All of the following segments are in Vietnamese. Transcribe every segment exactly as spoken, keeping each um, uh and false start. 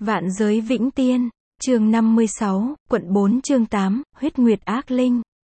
Vạn giới vĩnh tiên, chương năm mươi sáu, quận bốn chương tám, huyết nguyệt ác linh.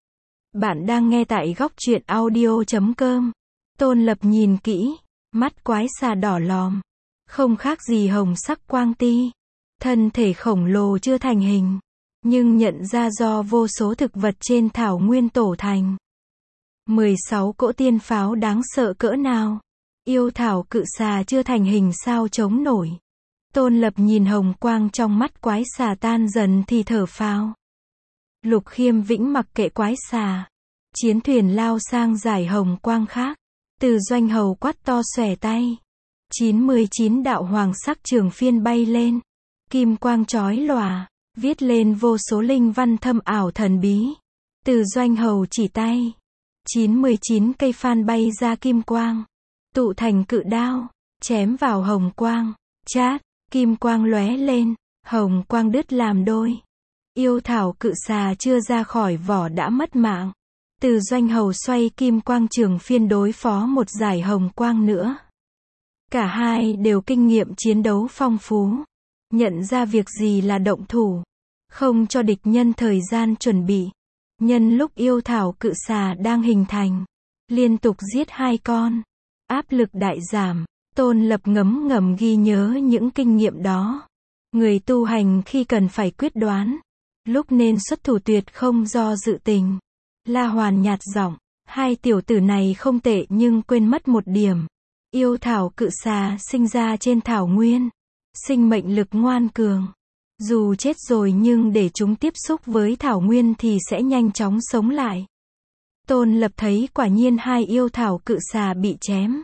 Bạn đang nghe tại góc truyện audio chấm com. Tôn Lập nhìn kỹ, mắt quái xà đỏ lòm, không khác gì hồng sắc quang ti. Thân thể khổng lồ chưa thành hình, nhưng nhận ra do vô số thực vật trên thảo nguyên tổ thành. mười sáu cỗ tiên pháo đáng sợ cỡ nào. Yêu thảo cự xà chưa thành hình sao chống nổi. Tôn Lập nhìn hồng quang trong mắt quái xà tan dần thì thở phào. Lục Khiêm Vĩnh mặc kệ quái xà. Chiến thuyền lao sang giải hồng quang khác. Từ Doanh Hầu quát to xòe tay. chín mươi chín đạo hoàng sắc trường phiên bay lên. Kim quang chói lòa, viết lên vô số linh văn thâm ảo thần bí. Từ Doanh Hầu chỉ tay. chín mươi chín cây phan bay ra kim quang. Tụ thành cự đao, chém vào hồng quang. Chát, kim quang lóe lên, hồng quang đứt làm đôi. Yêu thảo cự xà chưa ra khỏi vỏ đã mất mạng. Từ Doanh Hầu xoay kim quang trường phiên đối phó một giải hồng quang nữa. Cả hai đều kinh nghiệm chiến đấu phong phú. Nhận ra việc gì là động thủ. Không cho địch nhân thời gian chuẩn bị. Nhân lúc yêu thảo cự xà đang hình thành. Liên tục giết hai con. Áp lực đại giảm. Tôn Lập ngấm ngầm ghi nhớ những kinh nghiệm đó. Người tu hành khi cần phải quyết đoán. Lúc nên xuất thủ tuyệt không do dự tình. La Hoàn nhạt giọng. Hai tiểu tử này không tệ nhưng quên mất một điểm. Yêu thảo cự xà sinh ra trên thảo nguyên. Sinh mệnh lực ngoan cường. Dù chết rồi nhưng để chúng tiếp xúc với thảo nguyên thì sẽ nhanh chóng sống lại. Tôn Lập thấy quả nhiên hai yêu thảo cự xà bị chém.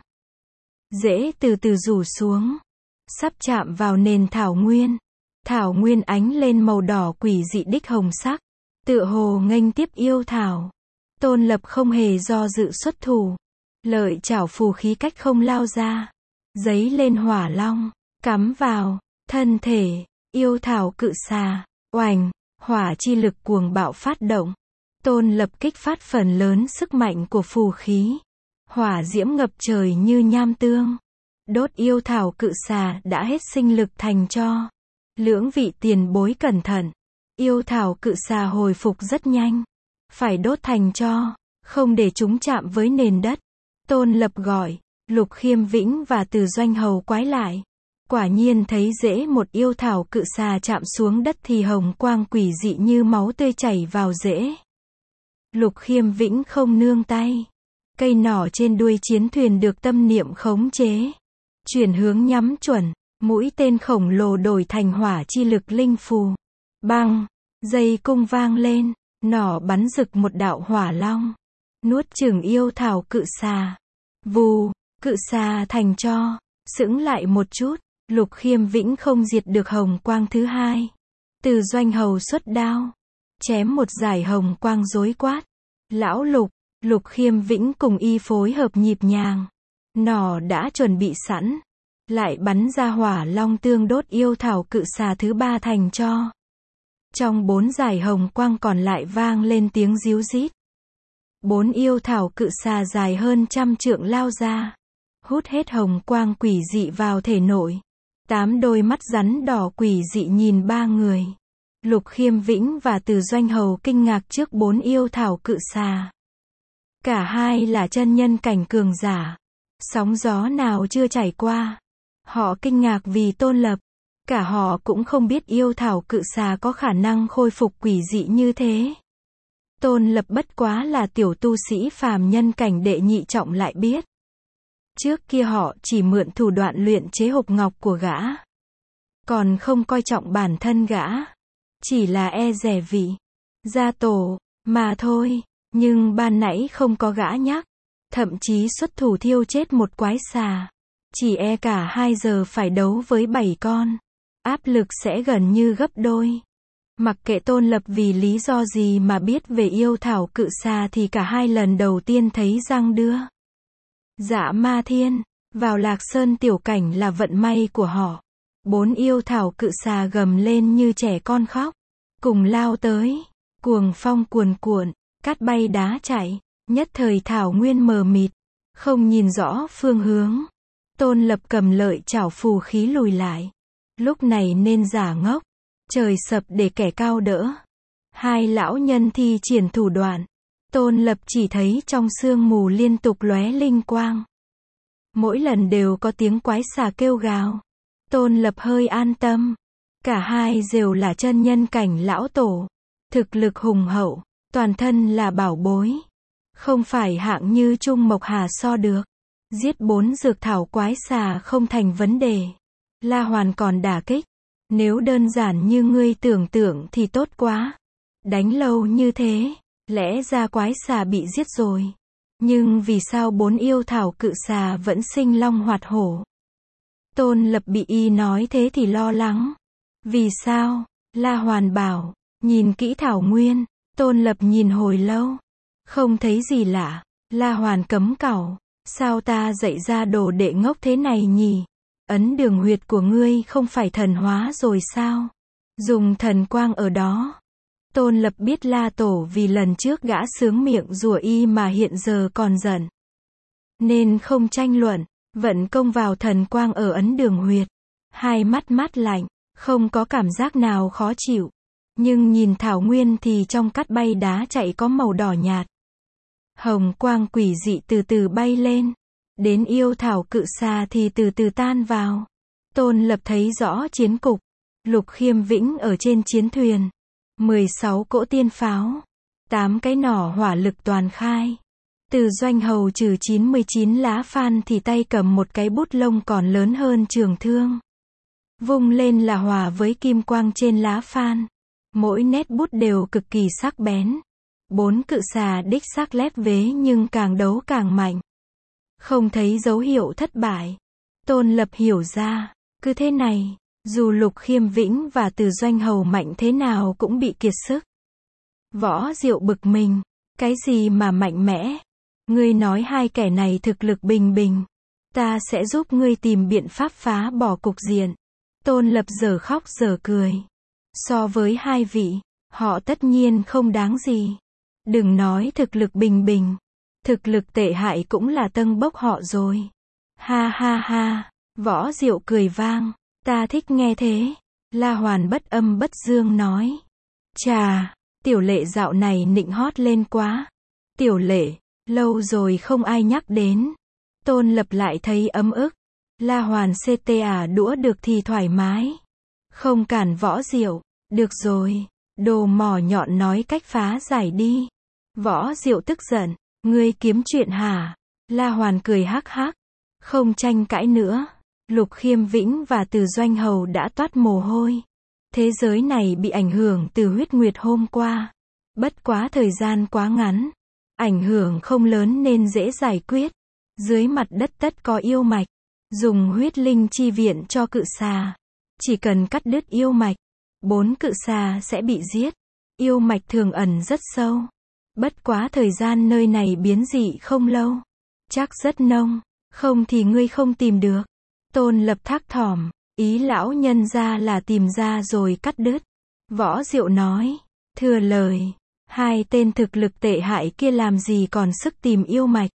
Rễ từ từ rủ xuống. Sắp chạm vào nền thảo nguyên. Thảo nguyên ánh lên màu đỏ quỷ dị đích hồng sắc. Tựa hồ nghênh tiếp yêu thảo. Tôn Lập không hề do dự xuất thủ. Lợi chảo phù khí cách không lao ra. Giấy lên hỏa long. Cắm vào. Thân thể. Yêu thảo cự xà. Oành. Hỏa chi lực cuồng bạo phát động. Tôn Lập kích phát phần lớn sức mạnh của phù khí. Hỏa diễm ngập trời như nham tương. Đốt yêu thảo cự xà đã hết sinh lực thành tro. Lưỡng vị tiền bối cẩn thận. Yêu thảo cự xà hồi phục rất nhanh. Phải đốt thành tro. Không để chúng chạm với nền đất. Tôn Lập gọi. Lục Khiêm Vĩnh và Từ Doanh Hầu quái lại. Quả nhiên thấy rễ một yêu thảo cự xà chạm xuống đất thì hồng quang quỷ dị như máu tươi chảy vào rễ. Lục Khiêm Vĩnh không nương tay. Cây nỏ trên đuôi chiến thuyền được tâm niệm khống chế. Chuyển hướng nhắm chuẩn. Mũi tên khổng lồ đổi thành hỏa chi lực linh phù. Băng. Dây cung vang lên. Nỏ bắn rực một đạo hỏa long. Nuốt chửng yêu thảo cự xà. Vù. Cự xà thành tro. Sững lại một chút. Lục Khiêm Vĩnh không diệt được hồng quang thứ hai. Từ Doanh Hầu xuất đao. Chém một giải hồng quang rối quát. Lão Lục. Lục Khiêm Vĩnh cùng y phối hợp nhịp nhàng. Nỏ đã chuẩn bị sẵn. Lại bắn ra hỏa long tương đốt yêu thảo cự xà thứ ba thành tro. Trong bốn giải hồng quang còn lại vang lên tiếng ríu rít. Bốn yêu thảo cự xà dài hơn trăm trượng lao ra. Hút hết hồng quang quỷ dị vào thể nội. Tám đôi mắt rắn đỏ quỷ dị nhìn ba người. Lục Khiêm Vĩnh và Từ Doanh Hầu kinh ngạc trước bốn yêu thảo cự xà. Cả hai là chân nhân cảnh cường giả. Sóng gió nào chưa trải qua. Họ kinh ngạc vì Tôn Lập. Cả họ cũng không biết yêu thảo cự xà có khả năng khôi phục quỷ dị như thế. Tôn Lập bất quá là tiểu tu sĩ phàm nhân cảnh đệ nhị trọng lại biết. Trước kia họ chỉ mượn thủ đoạn luyện chế hộp ngọc của gã. Còn không coi trọng bản thân gã. Chỉ là e rẻ vị. Gia tổ, mà thôi. Nhưng ban nãy không có gã nhắc. Thậm chí xuất thủ thiêu chết một quái xà. Chỉ e cả hai giờ phải đấu với bảy con. Áp lực sẽ gần như gấp đôi. Mặc kệ Tôn Lập vì lý do gì mà biết về yêu thảo cự xà thì cả hai lần đầu tiên thấy răng đưa. Dạ Ma Thiên. Vào Lạc Sơn tiểu cảnh là vận may của họ. Bốn yêu thảo cự xà gầm lên như trẻ con khóc. Cùng lao tới. Cuồng phong cuồn cuộn. Cát bay đá chạy. Nhất thời thảo nguyên mờ mịt. Không nhìn rõ phương hướng. Tôn Lập cầm lợi chảo phù khí lùi lại. lúc này nên giả ngốc. Trời sập để kẻ cao đỡ. Hai lão nhân thi triển thủ đoạn. Tôn Lập chỉ thấy trong sương mù liên tục lóe linh quang. Mỗi lần đều có tiếng quái xà kêu gào. Tôn Lập hơi an tâm. Cả hai đều là chân nhân cảnh lão tổ. Thực lực hùng hậu, toàn thân là bảo bối. Không phải hạng như Trung Mộc Hà so được. Giết bốn dược thảo quái xà không thành vấn đề. La Hoàn còn đả kích. Nếu đơn giản như ngươi tưởng tượng thì tốt quá. Đánh lâu như thế, lẽ ra quái xà bị giết rồi. Nhưng vì sao bốn yêu thảo cự xà vẫn sinh long hoạt hổ? Tôn Lập bị y nói thế thì lo lắng. Vì sao? La Hoàn bảo, nhìn kỹ thảo nguyên. Tôn Lập nhìn hồi lâu. Không thấy gì lạ. La Hoàn cấm cẩu. Sao ta dạy ra đồ đệ ngốc thế này nhỉ? Ấn đường huyệt của ngươi không phải thần hóa rồi sao? Dùng thần quang ở đó. Tôn Lập biết La Tổ vì lần trước gã sướng miệng rủa y mà hiện giờ còn giận. Nên không tranh luận, vận công vào thần quang ở ấn đường huyệt. Hai mắt mát lạnh, không có cảm giác nào khó chịu. Nhưng nhìn thảo nguyên thì trong cát bay đá chạy có màu đỏ nhạt. Hồng quang quỷ dị từ từ bay lên. Đến yêu thảo cự xà thì từ từ tan vào. Tôn Lập thấy rõ chiến cục. Lục Khiêm Vĩnh ở trên chiến thuyền. mười sáu cỗ tiên pháo. tám cái nỏ hỏa lực toàn khai. Từ Doanh Hầu trừ chín mươi chín lá phan thì tay cầm một cái bút lông còn lớn hơn trường thương. Vung lên là hòa với kim quang trên lá phan. Mỗi nét bút đều cực kỳ sắc bén. Bốn cự xà đích xác lép vế nhưng càng đấu càng mạnh. Không thấy dấu hiệu thất bại. Tôn Lập hiểu ra, cứ thế này, dù Lục Khiêm Vĩnh và Từ Doanh Hầu mạnh thế nào cũng bị kiệt sức. Võ Diệu bực mình, cái gì mà mạnh mẽ? Ngươi nói hai kẻ này thực lực bình bình. Ta sẽ giúp ngươi tìm biện pháp phá bỏ cục diện. Tôn Lập giờ khóc giờ cười. So với hai vị, họ tất nhiên không đáng gì. Đừng nói thực lực bình bình. Thực lực tệ hại cũng là tâng bốc họ rồi. Ha ha ha, Võ Diệu cười vang. Ta thích nghe thế. La Hoàn bất âm bất dương nói. Chà, Tiểu Lệ dạo này nịnh hót lên quá. Tiểu Lệ, lâu rồi không ai nhắc đến. Tôn Lập lại thấy ấm ức. La Hoàn xê tê à đũa được thì thoải mái. Không cản Võ Diệu. Được rồi, đồ mỏ nhọn nói cách phá giải đi. Võ Diệu tức giận. Ngươi kiếm chuyện hả? La Hoàn cười hắc hắc. Không tranh cãi nữa. Lục Khiêm Vĩnh và Từ Doanh Hầu đã toát mồ hôi. Thế giới này bị ảnh hưởng từ huyết nguyệt hôm qua. Bất quá thời gian quá ngắn. Ảnh hưởng không lớn nên dễ giải quyết. Dưới mặt đất tất có yêu mạch. Dùng huyết linh chi viện cho cự xà. Chỉ cần cắt đứt yêu mạch. Bốn cự xà sẽ bị giết. Yêu mạch thường ẩn rất sâu. Bất quá thời gian nơi này biến dị không lâu. Chắc rất nông. Không thì ngươi không tìm được. Tôn Lập thác thỏm. Ý lão nhân ra là tìm ra rồi cắt đứt. Võ Diệu nói. Thừa lời. Hai tên thực lực tệ hại kia làm gì còn sức tìm yêu mạch.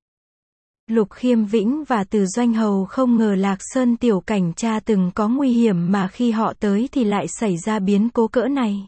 Lục Khiêm Vĩnh và Từ Doanh Hầu không ngờ Lạc Sơn tiểu cảnh cha từng có nguy hiểm mà khi họ tới thì lại xảy ra biến cố cỡ này.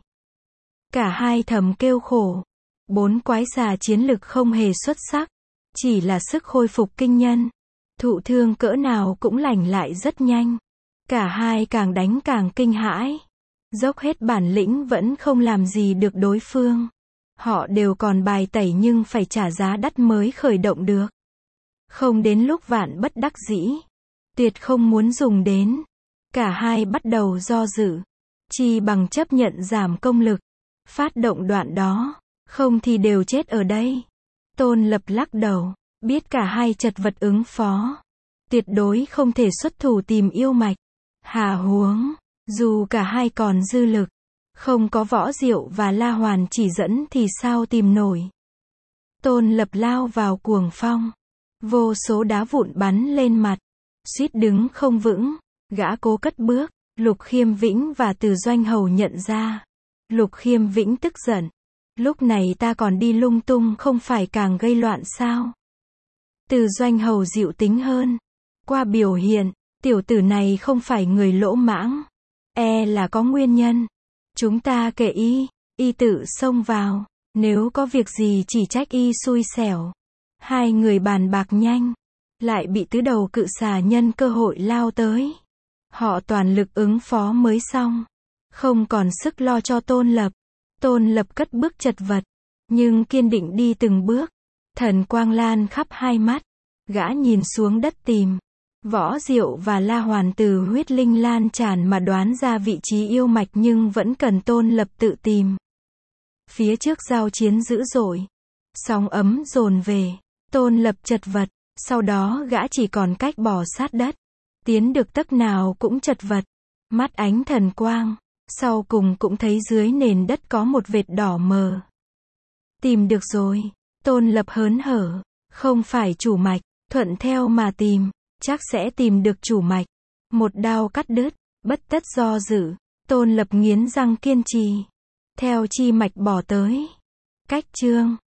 Cả hai thầm kêu khổ. Bốn quái xà chiến lực không hề xuất sắc. Chỉ là sức khôi phục kinh nhân. Thụ thương cỡ nào cũng lành lại rất nhanh. Cả hai càng đánh càng kinh hãi. Dốc hết bản lĩnh vẫn không làm gì được đối phương. Họ đều còn bài tẩy nhưng phải trả giá đắt mới khởi động được. Không đến lúc vạn bất đắc dĩ. Tuyệt không muốn dùng đến. Cả hai bắt đầu do dự. Chi bằng chấp nhận giảm công lực. Phát động đoạn đó. Không thì đều chết ở đây. Tôn Lập lắc đầu. Biết cả hai chật vật ứng phó. Tuyệt đối không thể xuất thủ tìm yêu mạch. Hà huống. Dù cả hai còn dư lực. Không có Võ Diệu và La Hoàn chỉ dẫn thì sao tìm nổi. Tôn Lập lao vào cuồng phong. Vô số đá vụn bắn lên mặt. Suýt đứng không vững. Gã cố cất bước. Lục Khiêm Vĩnh và Từ Doanh Hầu nhận ra. Lục Khiêm Vĩnh tức giận. Lúc này ta còn đi lung tung không phải càng gây loạn sao? Từ Doanh Hầu dịu tính hơn. Qua biểu hiện, tiểu tử này không phải người lỗ mãng. E là có nguyên nhân. Chúng ta kệ y, y tự xông vào. Nếu có việc gì chỉ trách y xui xẻo. Hai người bàn bạc nhanh. Lại bị tứ đầu cự xà nhân cơ hội lao tới. Họ toàn lực ứng phó mới xong. Không còn sức lo cho Tôn Lập. Tôn Lập cất bước chật vật. Nhưng kiên định đi từng bước. Thần quang lan khắp hai mắt. Gã nhìn xuống đất tìm. Võ Diệu và La Hoàn từ huyết linh lan tràn mà đoán ra vị trí yêu mạch nhưng vẫn cần Tôn Lập tự tìm. Phía trước giao chiến dữ dội. Sóng ấm dồn về. Tôn Lập chật vật. Sau đó gã chỉ còn cách bò sát đất. Tiến được tấc nào cũng chật vật. Mắt ánh thần quang. Sau cùng cũng thấy dưới nền đất có một vệt đỏ mờ. Tìm được rồi. Tôn Lập hớn hở. Không phải chủ mạch. Thuận theo mà tìm. Chắc sẽ tìm được chủ mạch. Một đao cắt đứt. Bất tất do dự. Tôn Lập nghiến răng kiên trì. Theo chi mạch bỏ tới. Cách chương.